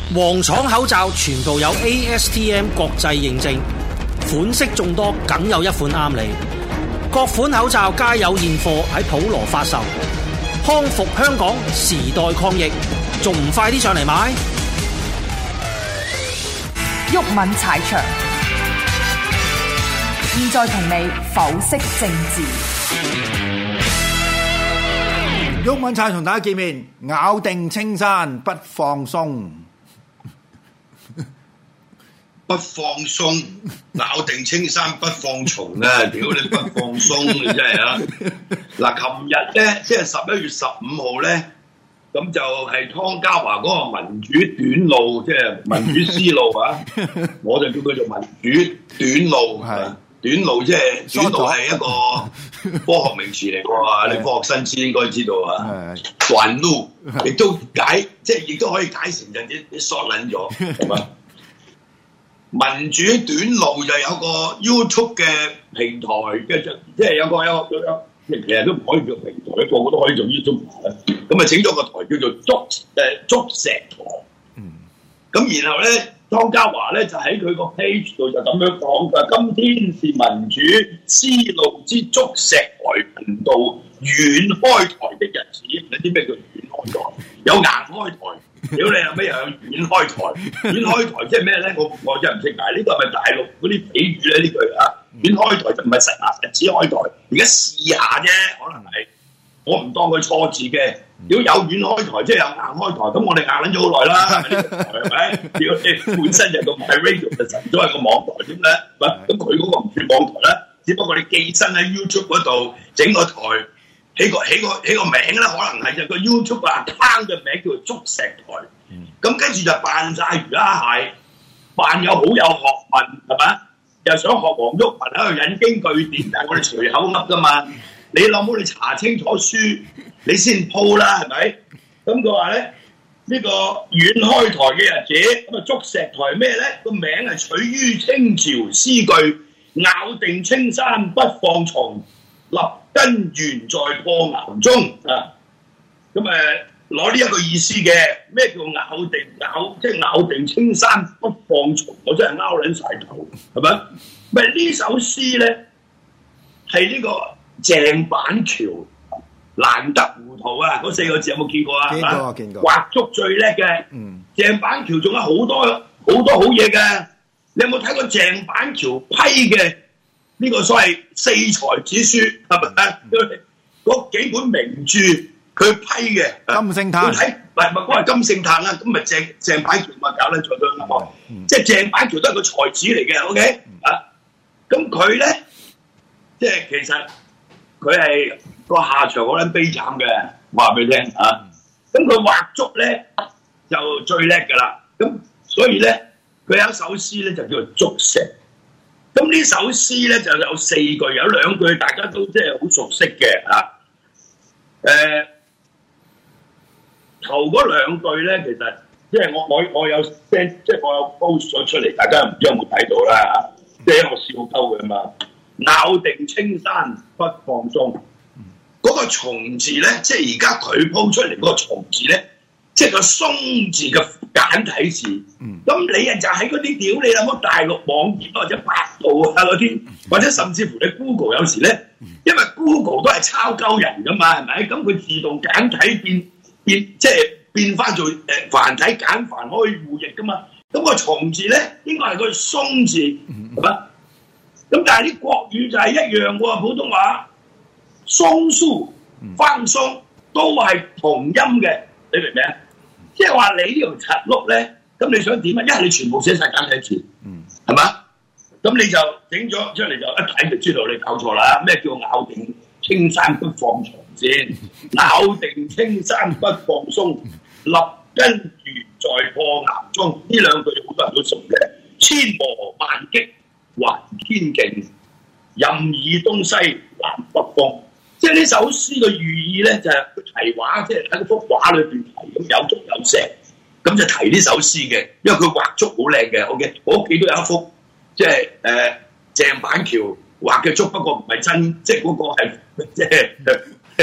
黃廠口罩全部有 ASTM 國際認證，款式眾多，梗有一款啱你。各款口罩皆有現貨喺普羅發售，康復香港，時代抗疫，仲唔快啲上嚟買？ 毓民踩場，現在同你剖析政治。 毓民踩場同大家見面，咬定青山不放鬆。 不放鬆，咬定青山不放蟲啊！屌你不放鬆，你真係啊！嗱，琴日咧，即係11月15號咧，咁就係湯家驊嗰個民主短路，即係民主思路啊！我就叫佢做民主短路，短路即係短路係一個科學名詞嚟㗎，你科學新知應該知道啊！短路亦都亦都可以解成就你索撚咗，係嘛？民主短路就有個 YouTube 嘅平台嘅，即係有個其實都唔可以叫平台，個個都可以做 YouTube 咁啊，整咗個台叫做竹石台。咁然後咧，湯家驊咧就喺佢個 page 度就咁樣講㗎，今天是民主思路之竹石台頻道軟開台的日子。你知咩叫軟開台？有硬開台。屌你有咩有軟開台？軟開台即係咩咧？我真係唔識解。呢個係咪大陸嗰啲比喻咧？呢句啊，軟開台就唔係實牙實齒開台。而家試下啫，可能係我唔當佢錯字嘅。如果有軟開台，即係有硬開台，咁我哋硬撚咗好耐啦，係咪？屌你本身就個 MyRadio 就成咗係個網台點咧？咁佢嗰個唔算網台啦，只不過你寄身喺 YouTube 嗰度整個台。起個名咧，可能係就個 YouTube account嘅名叫做竹石台，咁跟住就扮晒魚啦蟹，扮有好有學問，係咪？又想學黃毓民喺度引經據典，但係我哋隨口噏噶嘛，你諗好你查清楚書，你先鋪啦，係咪？咁佢話咧呢個軟開台嘅日子，咁啊竹石台咩咧？個名係取於清朝詩句，咬定青山不放蟲，立根源在破岩中啊！咁攞呢一個意思嘅，咩叫即係咬定青山不放蟲？我真係拗撚晒頭，係咪？咪呢首詩咧係呢個鄭板橋難得糊塗啊！嗰4個字有冇見過啊？見過。畫竹最叻嘅，鄭板橋仲有好多好嘢嘅。你有冇睇過鄭板橋批嘅？呢個所謂四才子書係咪？嗰幾本名著佢批嘅金聖嘆， 唔係嗰係金聖嘆啦，咁咪鄭板橋咪搞得錯咗啱，即係鄭板橋都係個才子嚟嘅 ，OK 啊？咁佢咧，即係其實佢係個下場好撚悲慘嘅，話俾你聽啊！咁佢畫竹咧就最叻㗎啦，咁所以咧佢有一首詩咧就叫做竹石。咁呢首詩咧就有4句，有2句大家都即係好熟悉嘅啊。頭嗰2句咧，其實即係我有 send， 即係我有 post 咗出嚟，大家唔知有冇睇到啦嚇。即係我笑鳩佢嘛，咬定青山不放鬆。嗰個蟲字咧，即係而家佢 post 出嚟嗰個蟲字咧，即係個鬆字嘅簡體字。咁你就喺嗰啲屌你諗乜大陸網頁或者百度啊嗰啲，或者甚至乎你 Google 有時咧，因為 Google 都係抄鳩人噶嘛，係咪？咁佢自動簡體變翻做繁體簡繁可以互譯噶嘛。咁個蟲字咧應該係個鬆字，係嘛？咁但係啲國語就係一樣喎，普通話松樹、翻鬆都係同音嘅，你明唔明啊？即係話你呢條柒碌咧，咁你想點啊？一係你全部寫晒簡體字，係嘛？咁你就整咗出嚟就一睇就知道你搞錯啦。咩叫咬定青山不放蟲先？咬定青山不放鬆，立根源在破岩中。呢2句好多人都熟嘅。千磨萬擊還天勁，任以東西南北風。即係呢首詩嘅寓意咧，就係題畫，即係喺幅畫裏邊題咁有竹有石，咁就提呢首詩嘅。因為佢畫竹好靚嘅 ，OK， 我屋企都有一幅，即係鄭板橋畫嘅竹，不過唔係真，即係嗰個係即係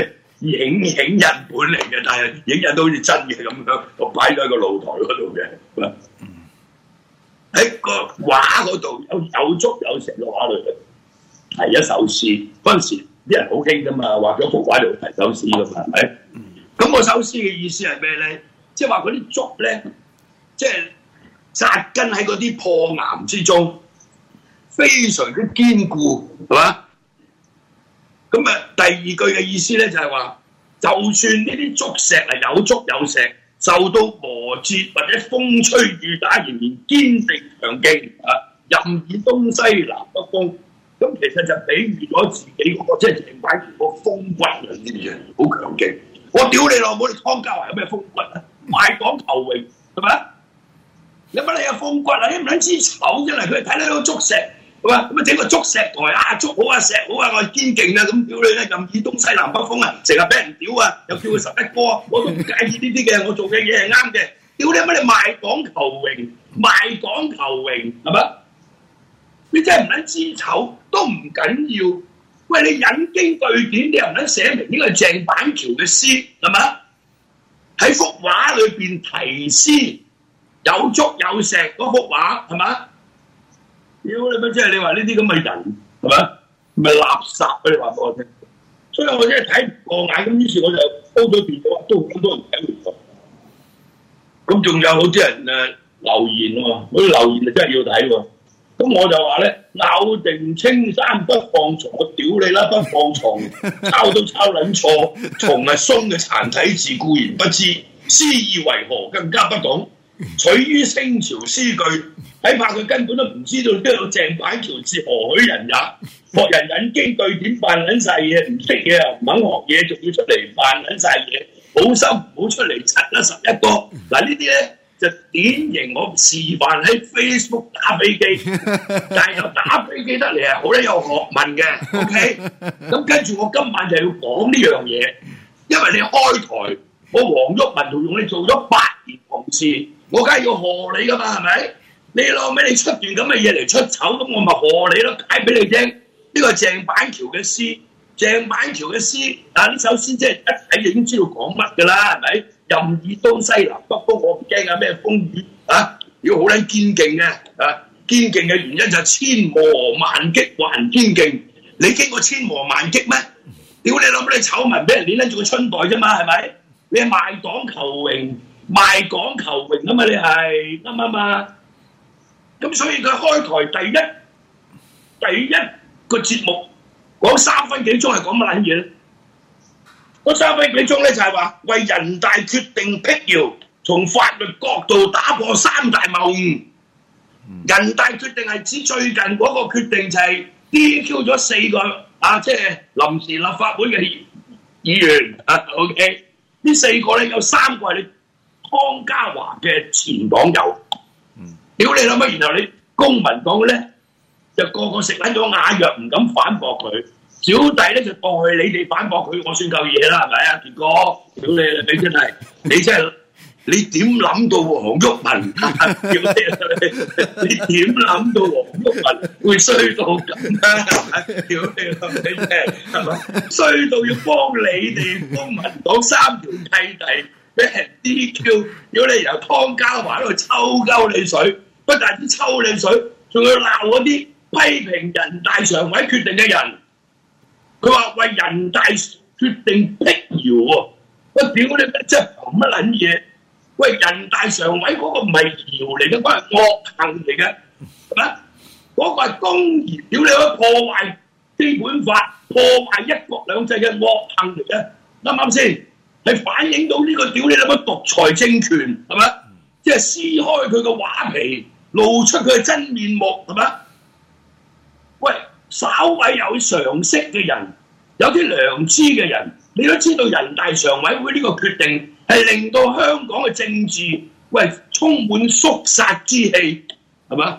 影印本嚟嘅，但係影印到好似真嘅咁樣，我擺咗喺個露台嗰度嘅。喺個畫嗰度有足有成個畫裏邊係一首詩。嗰陣時啲人好興噶嘛，畫咗幅畫嚟提首詩噶嘛，係咪？咁個首詩嘅意思係咩咧？即係話嗰啲竹咧，即係扎根喺嗰啲破岩之中，非常之堅固，係嘛？咁啊，第二句嘅意思咧就係話，就算呢啲竹石係有竹有石，受到磨折或者風吹雨打，仍然堅定強勁啊！任意東西南北風，咁其實就比喻咗自己嗰個即係鄭板橋個風骨啊！呢啲嘢好強勁。我屌你老母！你湯家驊有咩風骨啊？賣港求榮係咪？有乜你有風骨啊？你唔撚知醜真係，佢睇得到竹石。係嘛？咁啊整個竹石台啊，竹好啊，石好啊，我堅勁啊，咁屌你咧，任意東西南北風啊，成日俾人屌啊，又叫佢11哥，我都唔介意呢啲嘅，我做嘅嘢係啱嘅。屌你乜你賣港求榮，賣港求榮係嘛？你真係唔撚知醜都唔緊要。喂，你引經據典，你又唔撚寫明呢個係鄭板橋嘅詩係嘛？喺幅畫裏邊題詩，有竹有石嗰幅畫係嘛？屌你乜！即係你話呢啲咁嘅人係咪？咪垃圾啊！你話俾我聽，所以我真係睇唔過眼，咁於是我就煲咗電腦，都好多人睇唔過。咁仲有好多人留言喎，嗰啲留言就真係要睇喎。咁我就話咧，咬定青山不放蟲，我屌你啦！不放蟲，抄都抄撚錯，蟲係鬆嘅殘體字固然不知，詩意為何更加不懂。取於清朝詩句，睇怕佢根本都唔知道呢個鄭板橋字何許人也。學人引經據典扮撚晒嘢，唔識嘢又唔肯學嘢，仲要出嚟扮撚晒嘢，好心唔好出嚟柒啦11個。嗱呢啲咧就典型我示範喺 Facebook 打飛機，但係又打飛機得嚟係好咧有學問嘅。OK， 咁跟住我今晚就要講呢樣嘢，因為你開台，我黃毓民同用你做咗8年同事。我梗係要賀你噶嘛，係咪？你老味你出段咁嘅嘢嚟出醜，咁我咪賀你咯，解俾你聽。呢個係鄭板橋嘅詩，鄭板橋嘅詩啊！呢首詩即係一睇已經知道講乜噶啦，係咪？任意東西南北風，我唔驚啊咩風雨啊！要好撚堅勁嘅啊！堅勁嘅原因就係千磨萬擊還堅勁。你經過千磨萬擊咩？屌你老母！你醜聞俾人捏撚住個春袋啫嘛，係咪？你係賣港求榮。賣港求榮啊嘛，你係啱唔啱啊？咁所以佢開台第一個節目講3分幾鐘係講乜撚嘢咧？嗰3分幾鐘咧就係話為人大決定闢謠，從法律角度打破3大謬誤。人大決定係指最近嗰個決定就係 DQ 咗4個啊，即係臨時立法會嘅議員啊。OK， 呢4個咧有3個係你湯家驊嘅前黨友，屌你老母！然後你公民黨咧就個個食撚咗啞藥，唔敢反駁佢。小弟咧就代你哋反駁佢，我算夠嘢啦，係咪啊？傑哥，屌你真係，你點諗到黃毓民？你點諗到黃毓民會衰到咁啊？屌你老味真係，係咪？衰到要幫你哋公民黨3條契弟。俾人 DQ， 如果你由湯家驊喺度抽鳩你水，不但止抽你水，仲要鬧嗰啲批評人大常委決定嘅人。佢話為人大決定闢謠喎，喂屌你真係憑乜撚嘢？喂人大常委嗰個唔係謠嚟嘅，嗰係惡行嚟嘅，係咪？嗰個係公然屌你去破壞基本法、破壞一國兩制嘅惡行嚟嘅，啱唔啱先？係反映到呢個屌你諗乜獨裁政權係咪？即係撕開佢個畫皮，露出佢嘅真面目係咪？喂，稍為有常識嘅人，有啲良知嘅人，你都知道人大常委會呢個決定係令到香港嘅政治充滿肅殺之氣係咪？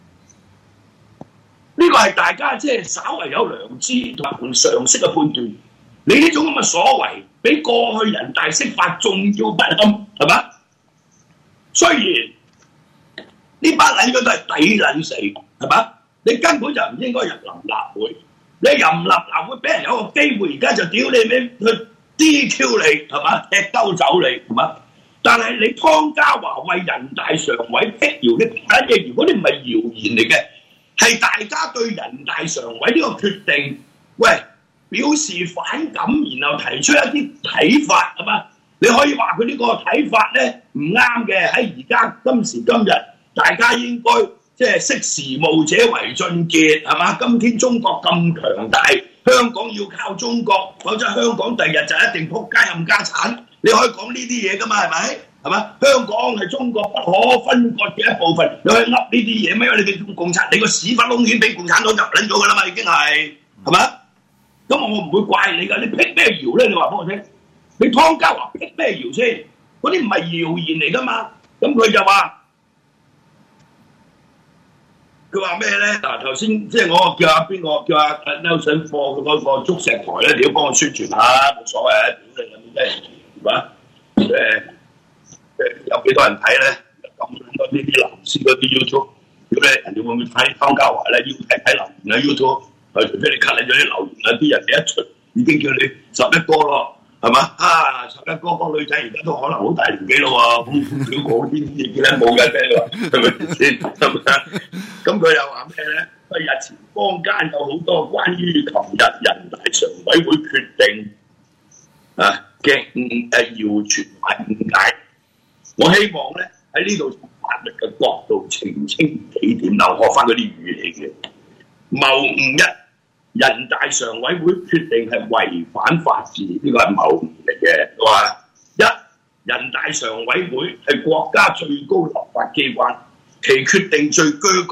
呢個係大家即係稍為有良知同常識嘅判斷。你呢種咁嘅所為，比過去人大釋法仲要不堪，係嘛？雖然呢班撚樣都係抵撚死，係嘛？你根本就唔應該入臨立會，你入立會俾人有個機會，而家就屌你咩去 DQ 你係嘛，踢鳩走你係嘛？但係你湯家驊為人大常委辟謠呢單嘢，如果你唔係謠言嚟嘅，係大家對人大常委呢個決定，喂表示反感，然後提出一啲睇法係嘛？你可以話佢呢個睇法咧唔啱嘅，喺而家今時今日，大家應該即係識時務者為俊傑係嘛？今天中國咁強大，香港要靠中國，否則香港第日就一定撲街冚家產。你可以講呢啲嘢噶嘛，係咪？係嘛？香港係中國不可分割嘅一部分，你可以噏呢啲嘢咩？因為你哋共產，你個屎忽窿已經俾共產黨入撚咗噶啦嘛，已經係嘛？咁我唔會怪你㗎，你辟咩謠咧？你話俾我聽，你湯家驊辟咩謠先？嗰啲唔係謠言嚟噶嘛？咁佢就話，佢話咩咧？嗱頭先即係我叫阿邊個叫阿 Nelson 貨嗰個竹石台咧，你要幫我宣傳下，冇所謂啊！屌你咁即係係嘛？有幾多人睇咧？咁多呢啲藍絲嗰啲 YouTube， 屌咧人哋會唔會睇湯家驊咧？要睇留言啊 YouTube。除非你 cut 你咗啲留言啊，啲人哋一出已經叫你11哥咯，係嘛？啊11哥個女仔而家都可能好大年紀咯喎，咁屌講啲嘢叫你冇嘅啫，係咪先？咁佢又話咩咧？佢日前坊間有好多關於琴日人大常委會決定嘅謠傳同誤解，我希望咧喺呢度從法律嘅角度澄清幾點，留學翻嗰啲語氣嘅謬誤一。人大常委會決定係違反法治，呢個係謬誤嚟嘅。話一，人大常委會係國家最高立法機關，其決定具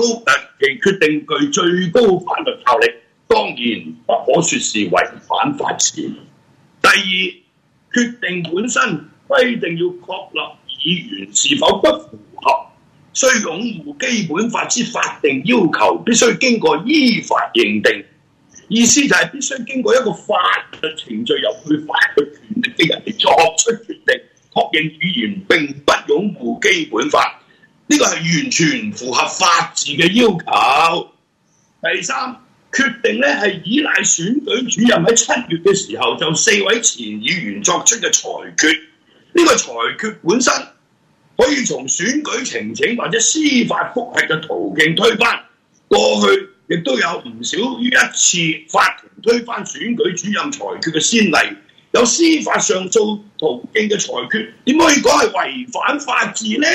最高法律效力，當然不可說是違反法治。第二，決定本身規定要確立議員是否不符合須擁護基本法之法定要求，必須經過依法認定。意思就係必須經過一個法律程序，由佢法律權力嘅人嚟作出決定，確認議員並不擁護基本法，呢個係完全符合法治嘅要求。第三，決定咧係依賴選舉主任喺7月嘅時候就4位前議員作出嘅裁決，呢個裁決本身可以從選舉呈請或者司法覆核嘅途徑推翻。過去亦都有唔少於一次法庭推翻選舉主任裁決嘅先例，有司法上訴途徑嘅裁決，點可以講係違反法治呢？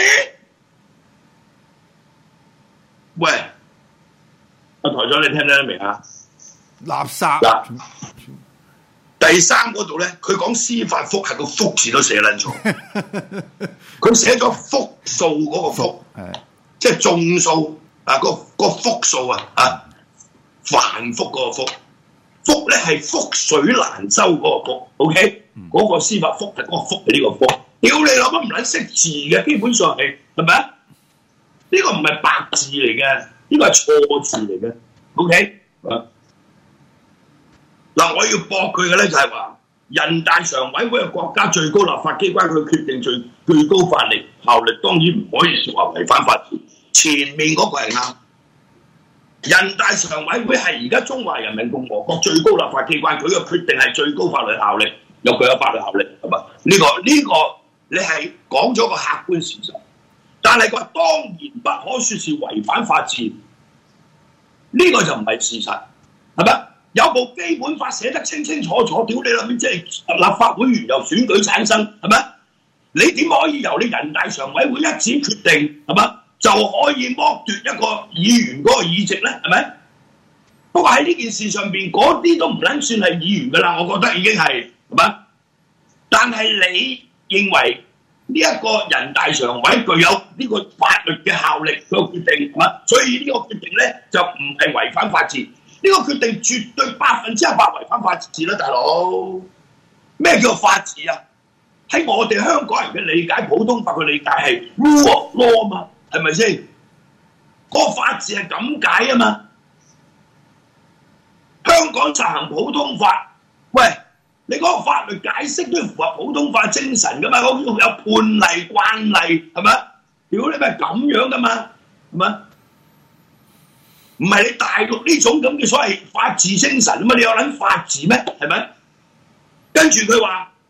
喂，阿台長，你聽得未啊？ 垃圾嗱，第三嗰度咧，佢講司法覆核個覆字都寫撚錯，佢寫咗複數嗰個複，即係眾數。個複數繁複嗰個複，複咧係覆水難收嗰個複 ，OK？嗰個司法覆核嗰個複係呢個複，屌你老母唔撚識字嘅，基本上係咪啊？呢個唔係白字嚟嘅，呢個係錯字嚟嘅 ，OK？嗱，我要駁佢嘅咧就係話，人大常委會係國家最高立法機關，佢決定最高法律效力，當然唔可以説話違反法治。前面嗰個係啱，人大常委會係而家中華人民共和國最高立法機關，佢嘅決定係最高法律效力，有佢有法律效力係嘛？呢個你係講咗個客觀事實，但係佢話當然不可説是違反法治，呢個就唔係事實，係咪？有部基本法寫得清清楚楚，屌你啦！即係立法會員由選舉產生，係咪？你點可以由你人大常委會一紙決定係嘛？就可以剝奪一個議員嗰個議席咧，係咪？不過喺呢件事上邊，嗰啲都唔撚算係議員噶啦，我覺得已經係嘛？但係你認為呢一個人大常委具有呢個法律嘅效力個決定係嘛？所以呢個決定咧就唔係違反法治，呢個決定絕對100%違反法治啦，大佬！咩叫法治啊？喺我哋香港人嘅理解，普通法嘅理解係 rule of law 嘛。係咪先？嗰個法治係咁解啊嘛！香港實行普通法，喂，你嗰個法律解釋都符合普通法精神噶嘛？嗰度有判例慣例係咪？屌你咪咁樣噶嘛？係咪？唔係你大陸呢種咁嘅所謂法治精神啊嘛？你有撚法治咩？係咪？跟住佢話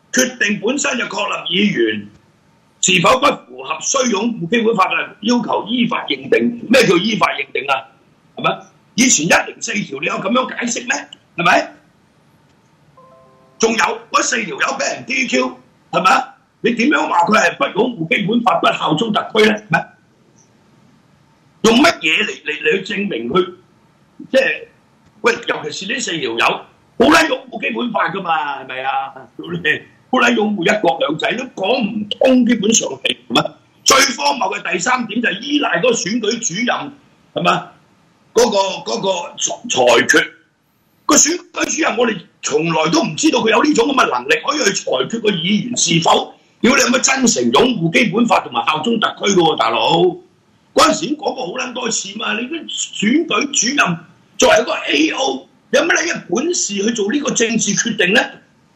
決定本身就確立議員是否不符合須擁護基本法嘅要求，依法認定。咩叫依法認定啊？係咪？以前104條你有咁樣解釋咩？係咪？仲有嗰4條友俾人 DQ 係咪？你點樣話佢係不擁護基本法、不效忠特區咧？係咪？用乜嘢嚟去證明佢即係喂？尤其是呢4條友好撚擁護基本法㗎嘛？係咪啊？好撚擁護一國兩制都講唔通，基本上係咪？最荒謬嘅第3點就係依賴嗰個選舉主任係嘛？嗰個裁決個選舉主任，我哋從來都唔知道佢有呢種咁嘅能力，可以去裁決個議員是否屌你有乜真誠擁護基本法同埋效忠特區嘅喎，大佬嗰陣時已經講過好撚多次嘛。你啲選舉主任作為一個 AO， 有乜嘢本事去做呢個政治決定咧？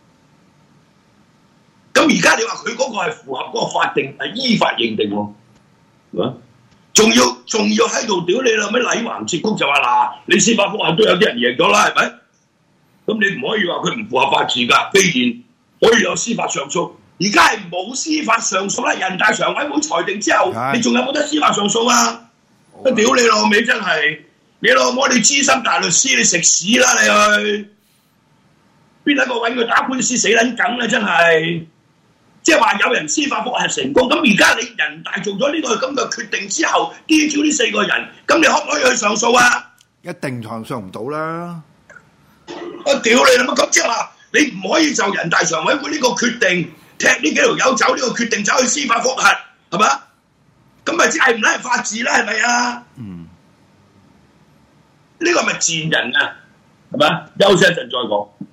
咁而家你話佢嗰個係符合嗰個法定係依法認定喎，係嘛？仲要喺度屌你啦！咩禮橫節曲就話嗱，你司法覆核都有啲人贏咗啦，係咪？咁你唔可以話佢唔符合法治㗎。既然可以有司法上訴，而家係冇司法上訴啦。人大常委會裁定之後，你仲有冇得司法上訴啊？屌你老味真係，你老母你資深大律師，你食屎啦你去！邊一個揾佢打官司死撚梗啦真係！即係話有人司法覆核成功，咁而家你人大做咗呢個咁嘅決定之後 ，DQ 呢4個人，咁你可唔可以去上訴啊？ 一定上訴唔到啦！ 我屌你啦！咁即係話你唔可以就人大常委會呢個決定踢呢幾條友走呢個決定走去司法覆核，係嘛？咁咪即係唔係法治啦？係咪啊？呢個咪賤人啊？係嘛？休息一陣再講。